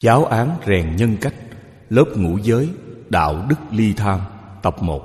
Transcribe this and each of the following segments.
Giáo án rèn nhân cách, lớp ngũ giới, đạo đức ly tham, tập 1.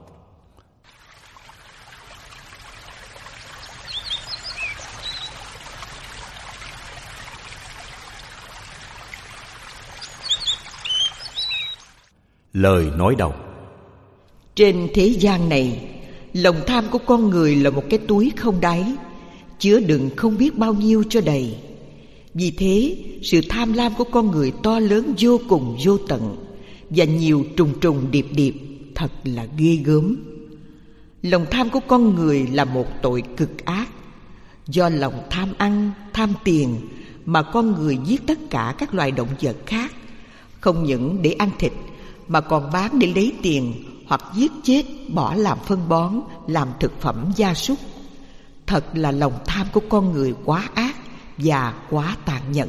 Lời nói đầu. Trên thế gian này, lòng tham của con người là một cái túi không đáy, chứa đựng không biết bao nhiêu cho đầy. Vì thế, sự tham lam của con người to lớn vô cùng vô tận và nhiều trùng trùng điệp điệp, thật là ghê gớm. Lòng tham của con người là một tội cực ác. Do lòng tham ăn, tham tiền mà con người giết tất cả các loài động vật khác, không những để ăn thịt mà còn bán để lấy tiền, hoặc giết chết bỏ làm phân bón, làm thực phẩm gia súc. Thật là lòng tham của con người quá ác và quá tàn nhẫn.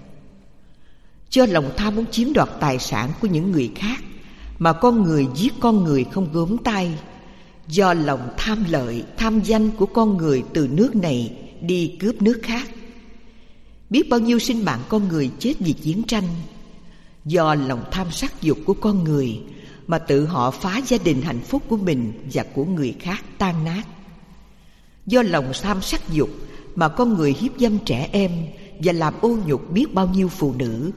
Do lòng tham muốn chiếm đoạt tài sản của những người khác mà con người giết con người không gớm tay. Do lòng tham lợi, tham danh của con người từ nước này đi cướp nước khác. Biết bao nhiêu sinh mạng con người chết vì chiến tranh. Do lòng tham sắc dục của con người mà tự họ phá gia đình hạnh phúc của mình và của người khác tan nát. Do lòng tham sắc dục mà con người hiếp dâm trẻ em và làm ô nhục biết bao nhiêu phụ nữ.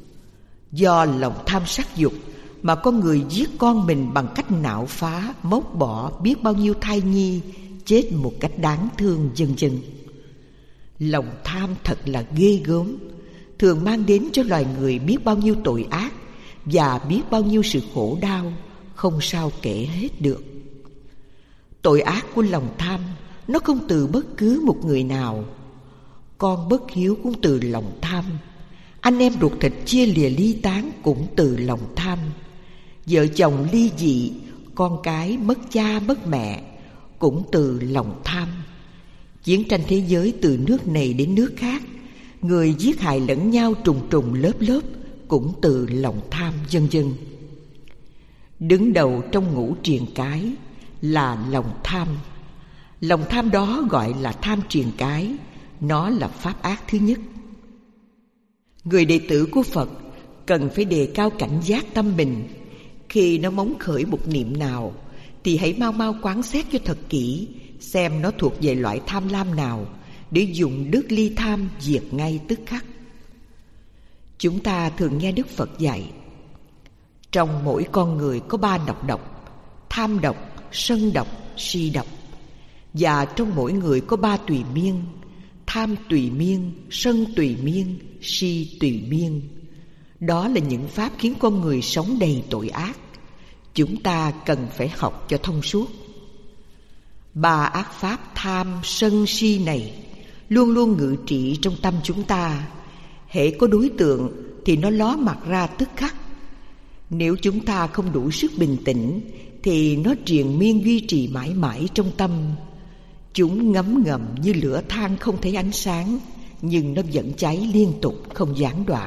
Do lòng tham sắc dục mà con người giết con mình bằng cách nạo phá, móc bỏ biết bao nhiêu thai nhi chết một cách đáng thương, vân vân. Lòng tham thật là ghê gớm, thường mang đến cho loài người biết bao nhiêu tội ác và biết bao nhiêu sự khổ đau, không sao kể hết được. Tội ác của lòng tham, nó không từ bất cứ một người nào. Con bất hiếu cũng từ lòng tham. Anh em ruột thịt chia lìa ly tán cũng từ lòng tham. Vợ chồng ly dị, con cái mất cha mất mẹ cũng từ lòng tham. Chiến tranh thế giới từ nước này đến nước khác, người giết hại lẫn nhau trùng trùng lớp lớp cũng từ lòng tham, vân vân. Đứng đầu trong ngũ triền cái là lòng tham. Lòng tham đó gọi là tham triền cái. Nó là pháp ác thứ nhất. Người đệ tử của Phật cần phải đề cao cảnh giác tâm mình. Khi nó móng khởi một niệm nào thì hãy mau mau quán xét cho thật kỹ, xem nó thuộc về loại tham lam nào, để dùng đức ly tham diệt ngay tức khắc. Chúng ta thường nghe Đức Phật dạy, trong mỗi con người có 3 nọc độc: tham độc, sân độc, si độc. Và trong mỗi người có 3 tùy miên: tham tùy miên, sân tùy miên, si tùy miên. Đó là những pháp khiến con người sống đầy tội ác. Chúng ta cần phải học cho thông suốt. 3 ác pháp tham, sân, si này luôn luôn ngự trị trong tâm chúng ta. Hễ có đối tượng thì nó ló mặt ra tức khắc. Nếu chúng ta không đủ sức bình tĩnh thì nó triền miên duy trì mãi mãi trong tâm. Chúng ngấm ngầm như lửa than không thấy ánh sáng, nhưng nó vẫn cháy liên tục không gián đoạn.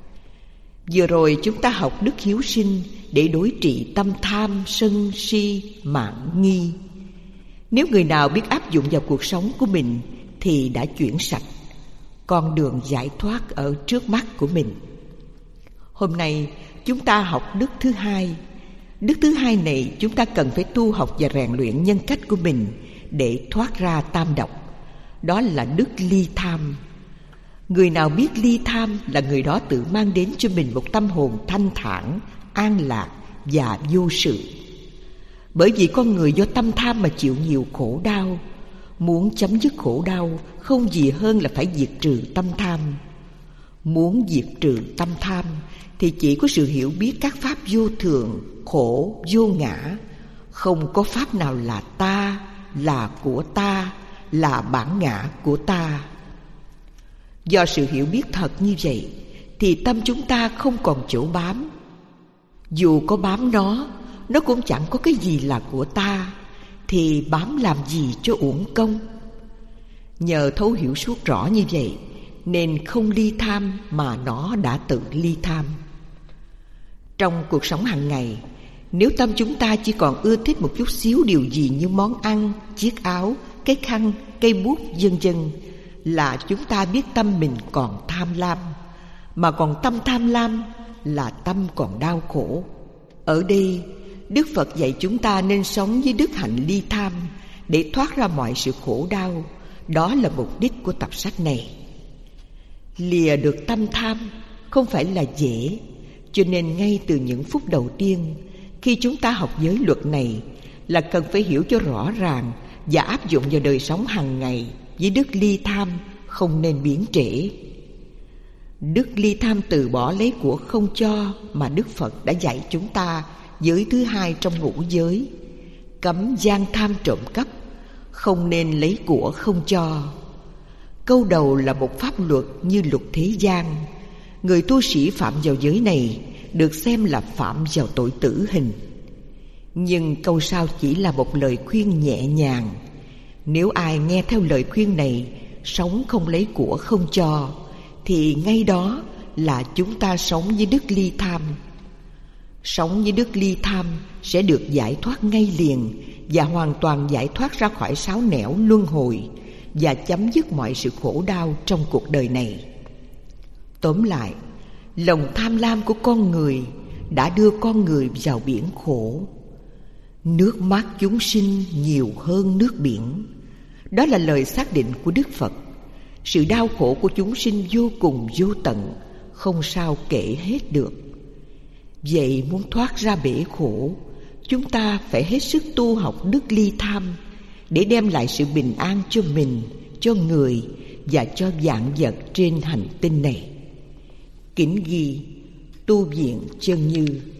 Vừa rồi chúng ta học đức hiếu sinh để đối trị tâm tham, sân, si, mạn, nghi. Nếu người nào biết áp dụng vào cuộc sống của mình thì đã chuyển sạch. Con đường giải thoát ở trước mắt của mình. Hôm nay chúng ta học đức thứ hai. Đức thứ hai này chúng ta cần phải tu học và rèn luyện nhân cách của mình để thoát ra tam độc. Đó là đức ly tham. Người nào biết ly tham là người đó tự mang đến cho mình một tâm hồn thanh thản, an lạc và vô sự. Bởi vì con người do tâm tham mà chịu nhiều khổ đau. Muốn chấm dứt khổ đau không gì hơn là phải diệt trừ tâm tham. Muốn diệt trừ tâm tham thì chỉ có sự hiểu biết các pháp vô thường, khổ, vô ngã. Không có pháp nào là ta, là của ta, là bản ngã của ta. Do sự hiểu biết thật như vậy thì tâm chúng ta không còn chỗ bám. Dù có bám nó cũng chẳng có cái gì là của ta, thì bám làm gì cho uổng công. Nhờ thấu hiểu suốt rõ như vậy nên không ly tham mà nó đã tự ly tham. Trong cuộc sống hàng ngày, nếu tâm chúng ta chỉ còn ưa thích một chút xíu điều gì như món ăn, chiếc áo, cái khăn, cây bút, vân vân, là chúng ta biết tâm mình còn tham lam. mà còn tâm tham lam là tâm còn đau khổ. Ở đây, Đức Phật dạy chúng ta nên sống với đức hạnh ly tham để thoát ra mọi sự khổ đau. Đó là mục đích của tập sách này. Lìa được tâm tham không phải là dễ, cho nên ngay từ những phút đầu tiên khi chúng ta học giới luật này là cần phải hiểu cho rõ ràng và áp dụng vào đời sống hàng ngày với đức ly tham không nên biến trễ. Đức ly tham từ bỏ lấy của không cho mà Đức Phật đã dạy chúng ta giới thứ hai trong ngũ giới: cấm gian tham trộm cắp, không nên lấy của không cho. Câu đầu là một pháp luật như luật thế gian. Người tu sĩ phạm vào giới này được xem là phạm vào tội tử hình. Nhưng câu sau chỉ là một lời khuyên nhẹ nhàng. Nếu ai nghe theo lời khuyên này, sống không lấy của không cho, thì ngay đó là chúng ta sống với đức ly tham. Sống với đức ly tham sẽ được giải thoát ngay liền và hoàn toàn giải thoát ra khỏi sáu nẻo luân hồi và chấm dứt mọi sự khổ đau trong cuộc đời này. Tóm lại, lòng tham lam của con người đã đưa con người vào biển khổ. Nước mắt chúng sinh nhiều hơn nước biển. Đó là lời xác định của Đức Phật. Sự đau khổ của chúng sinh vô cùng vô tận, không sao kể hết được. Vậy muốn thoát ra bể khổ, chúng ta phải hết sức tu học đức ly tham để đem lại sự bình an cho mình, cho người và cho vạn vật trên hành tinh này. Kính ghi: Tu viện Chân Như.